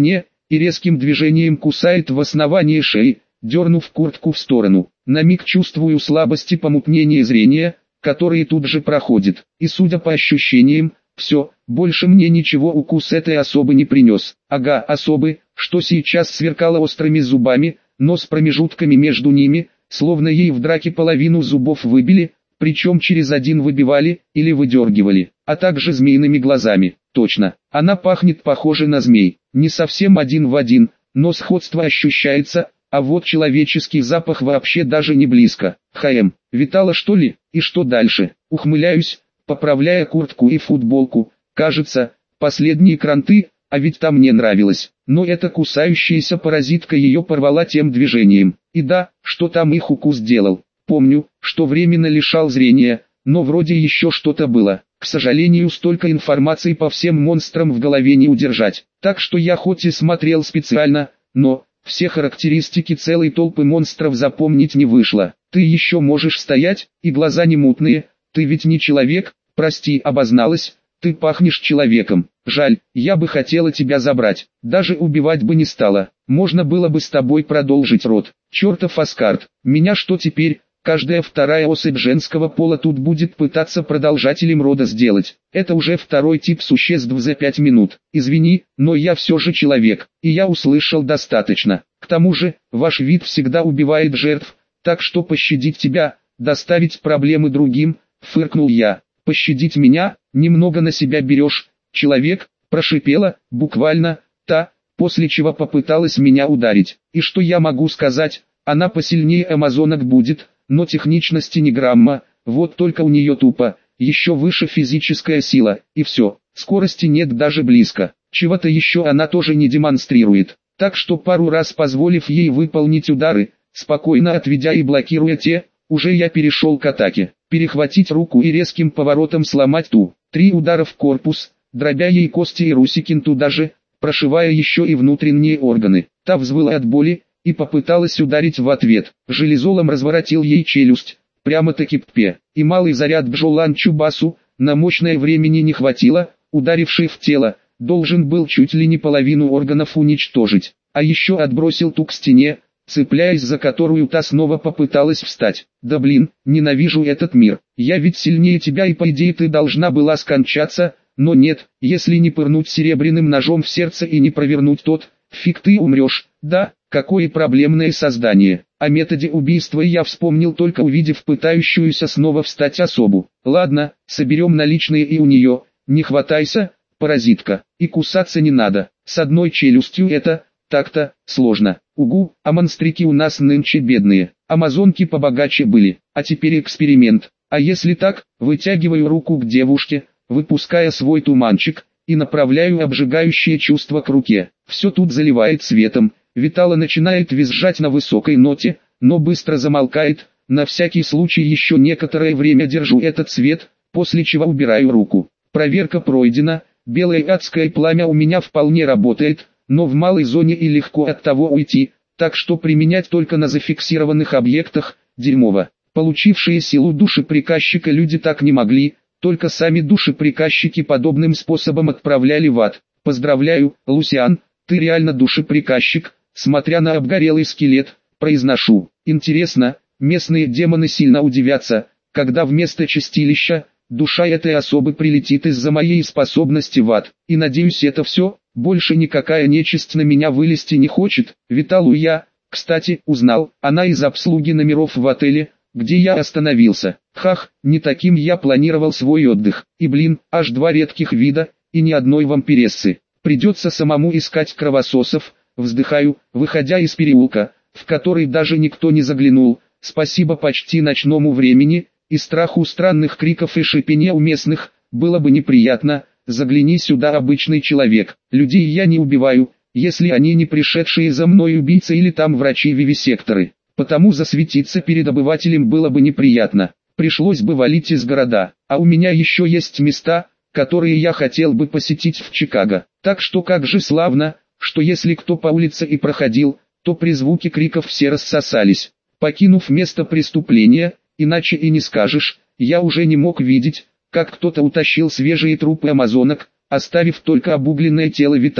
и резким движением кусает в основание шеи, дернув куртку в сторону. На миг чувствую слабость и помутнение зрения, которые тут же проходят, и судя по ощущениям, все, больше мне ничего укус этой особы не принес. Ага, особы, что сейчас сверкала острыми зубами, но с промежутками между ними, словно ей в драке половину зубов выбили, причем через один выбивали или выдергивали, а также змеиными глазами. Точно, она пахнет похоже на змей, не совсем один в один, но сходство ощущается, а вот человеческий запах вообще даже не близко. Витала что ли? И что дальше? Ухмыляюсь, поправляя куртку и футболку. Кажется, последние кранты, а ведь там мне нравилось. Но эта кусающаяся паразитка ее порвала тем движением. И да, что там их укус делал. Помню, что временно лишал зрения, но вроде еще что-то было. К сожалению, столько информации по всем монстрам в голове не удержать. Так что я хоть и смотрел специально, но все характеристики целой толпы монстров запомнить не вышло. Ты еще можешь стоять, и глаза не мутные. Ты ведь не человек, прости, обозналась, ты пахнешь человеком. Жаль, я бы хотела тебя забрать, даже убивать бы не стала. Можно было бы с тобой продолжить род. Чертов Аскард, меня что теперь, каждая вторая особь женского пола тут будет пытаться продолжателем рода сделать. Это уже второй тип существ за 5 минут. Извини, но я все же человек, и я услышал достаточно. К тому же, ваш вид всегда убивает жертв, так что пощадить тебя, доставить проблемы другим, фыркнул я. Пощадить меня, немного на себя берешь, человек, прошипела, буквально, та, после чего попыталась меня ударить. И что я могу сказать, она посильнее амазонок будет, но техничности ни грамма, вот только у нее тупо, еще выше физическая сила, и все, скорости нет даже близко, чего-то еще она тоже не демонстрирует. Так что пару раз позволив ей выполнить удары, спокойно отведя и блокируя те, уже я перешел к атаке. Перехватить руку и резким поворотом сломать ту. 3 удара в корпус, дробя ей кости и Русикин туда же, прошивая еще и внутренние органы. Та взвыла от боли и попыталась ударить в ответ. Железолом разворотил ей челюсть, прямо-таки ппе. И малый заряд Бжолан Чубасу, на мощное времени не хватило, ударивший в тело, должен был чуть ли не половину органов уничтожить. А еще отбросил ту к стене, цепляясь за которую та снова попыталась встать. Да блин, ненавижу этот мир. Я ведь сильнее тебя и по идее ты должна была скончаться, но нет, если не пырнуть серебряным ножом в сердце и не провернуть тот, фиг ты умрешь. Да, какое проблемное создание. О методе убийства я вспомнил только увидев пытающуюся снова встать особу. Ладно, соберем наличные и у нее, не хватайся, паразитка, и кусаться не надо. С одной челюстью это... так-то, сложно. Угу, а монстрики у нас нынче бедные. Амазонки побогаче были. А теперь эксперимент. А если так, вытягиваю руку к девушке, выпуская свой туманчик, и направляю обжигающее чувство к руке. Все тут заливает светом. Витала начинает визжать на высокой ноте, но быстро замолкает. На всякий случай еще некоторое время держу этот свет, после чего убираю руку. Проверка пройдена. Белое адское пламя у меня вполне работает, но в малой зоне и легко от того уйти, так что применять только на зафиксированных объектах, дерьмово. Получившие силу души приказчика люди так не могли, только сами души приказчики подобным способом отправляли в ад. Поздравляю, Лусиан, ты реально душеприказчик, смотря на обгорелый скелет, произношу. Интересно, местные демоны сильно удивятся, когда вместо чистилища, душа этой особы прилетит из-за моей способности в ад. И надеюсь это все. Больше никакая нечисть на меня вылезти не хочет. Виталу я, кстати, узнал, она из обслуги номеров в отеле, где я остановился. Хах, не таким я планировал свой отдых. И блин, аж 2 редких вида, и ни одной вампирессы. Придется самому искать кровососов, вздыхаю, выходя из переулка, в который даже никто не заглянул. Спасибо почти ночному времени, и страху странных криков и шипения у местных, было бы неприятно. Загляни сюда, обычный человек. Людей я не убиваю, если они не пришедшие за мной убийцы или там врачи-вивисекторы. Потому засветиться перед обывателем было бы неприятно. Пришлось бы валить из города. А у меня еще есть места, которые я хотел бы посетить в Чикаго. Так что как же славно, что если кто по улице и проходил, то при звуке криков все рассосались. Покинув место преступления, иначе и не скажешь, я уже не мог видеть, как кто-то утащил свежие трупы амазонок, оставив только обугленное тело Виталы.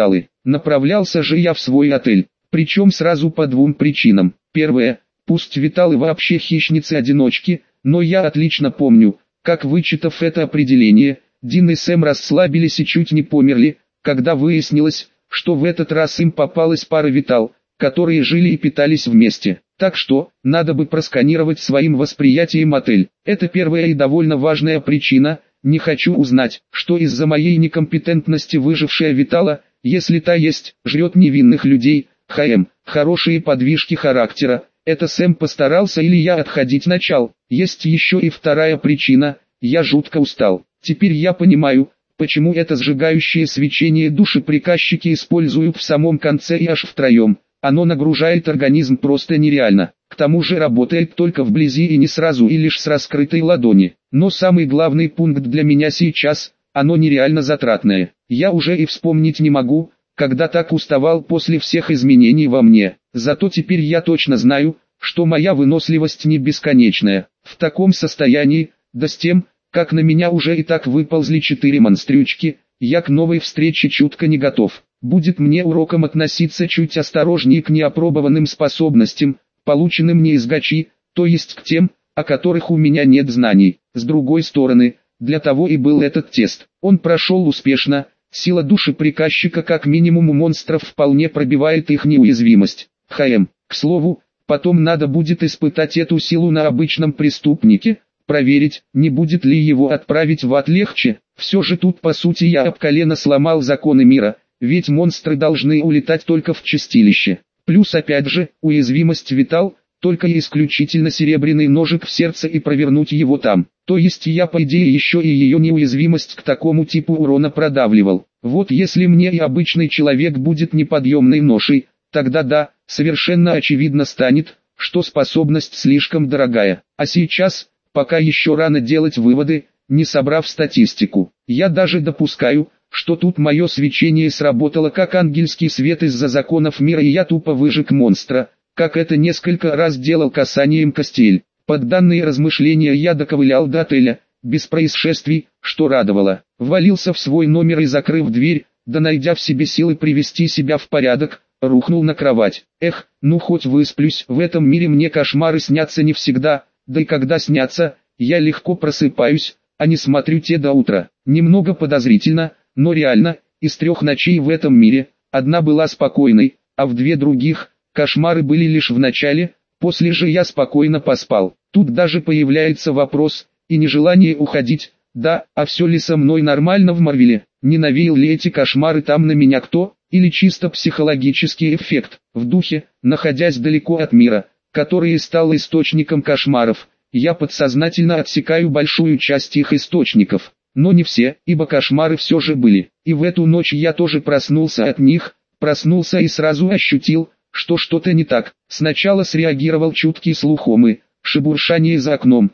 Направлялся же я в свой отель, причем сразу по двум причинам. Первое, пусть виталы вообще хищницы-одиночки, но я отлично помню, как, вычитав это определение, Дин и Сэм расслабились и чуть не померли, когда выяснилось, что в этот раз им попалась пара витал, которые жили и питались вместе. Так что, надо бы просканировать своим восприятием отель. Это первая и довольно важная причина. Не хочу узнать, что из-за моей некомпетентности выжившая витала, если та есть, жрет невинных людей. Хорошие подвижки характера. Это Сэм постарался или я отходить начал. Есть еще и вторая причина. Я жутко устал. Теперь я понимаю, почему это сжигающее свечение души приказчики используют в самом конце и аж втроем. Оно нагружает организм просто нереально. К тому же работает только вблизи и не сразу и лишь с раскрытой ладони. Но самый главный пункт для меня сейчас, оно нереально затратное. Я уже и вспомнить не могу, когда так уставал после всех изменений во мне. Зато теперь я точно знаю, что моя выносливость не бесконечная. В таком состоянии, да с тем, как на меня уже и так выползли 4 монстрючки, я к новой встрече чутко не готов. Будет мне уроком относиться чуть осторожнее к неопробованным способностям, полученным не из гачи, то есть к тем, о которых у меня нет знаний. С другой стороны, для того и был этот тест. Он прошел успешно, сила души приказчика как минимум у монстров вполне пробивает их неуязвимость. К слову, потом надо будет испытать эту силу на обычном преступнике, проверить, не будет ли его отправить в ад легче. Все же тут по сути я об колено сломал законы мира. Ведь монстры должны улетать только в чистилище. Плюс опять же, уязвимость витал, только и исключительно серебряный ножик в сердце и провернуть его там. То есть я по идее еще и ее неуязвимость к такому типу урона продавливал. Вот если мне и обычный человек будет неподъемной ношей, тогда да, совершенно очевидно станет, что способность слишком дорогая. А сейчас, пока еще рано делать выводы, не собрав статистику. Я даже допускаю, что тут мое свечение сработало как ангельский свет из-за законов мира и я тупо выжег монстра, как это несколько раз делал касанием костей. Под данные размышления я доковылял до отеля, без происшествий, что радовало. Ввалился в свой номер и закрыв дверь, да найдя в себе силы привести себя в порядок, рухнул на кровать. Ну хоть высплюсь, в этом мире мне кошмары снятся не всегда, да и когда снятся, я легко просыпаюсь, а не смотрю те до утра. Немного подозрительно, но реально, из 3 ночей в этом мире, одна была спокойной, а в 2 других, кошмары были лишь в начале, после же я спокойно поспал. Тут даже появляется вопрос, и нежелание уходить, да, а все ли со мной нормально в Марвеле, не навеял ли эти кошмары там на меня кто, или чисто психологический эффект. В духе, находясь далеко от мира, который и стал источником кошмаров, я подсознательно отсекаю большую часть их источников. Но не все, ибо кошмары все же были. И в эту ночь я тоже проснулся от них, проснулся и сразу ощутил, что что-то не так. Сначала среагировал чуткий слухом и шебуршание за окном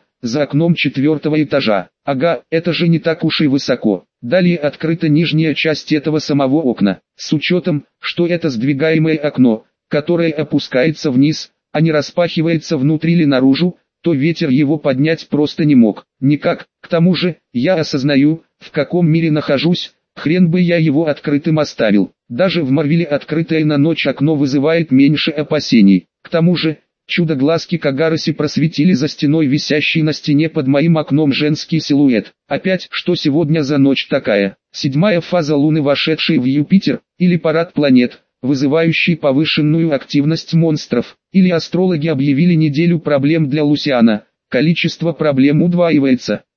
4-го этажа. Ага, это же не так уж и высоко. Далее открыта нижняя часть этого самого окна. С учетом, что это сдвигаемое окно, которое опускается вниз, а не распахивается внутрь или наружу, то ветер его поднять просто не мог. Никак. К тому же, я осознаю, в каком мире нахожусь, хрен бы я его открытым оставил. Даже в Марвеле открытое на ночь окно вызывает меньше опасений. К тому же, чудо-глазки Кагароси просветили за стеной висящий на стене под моим окном женский силуэт. Опять, что сегодня за ночь такая? 7-я фаза Луны, вошедшей в Юпитер, или парад планет, вызывающий повышенную активность монстров, или астрологи объявили неделю проблем для Лусиана, количество проблем удваивается.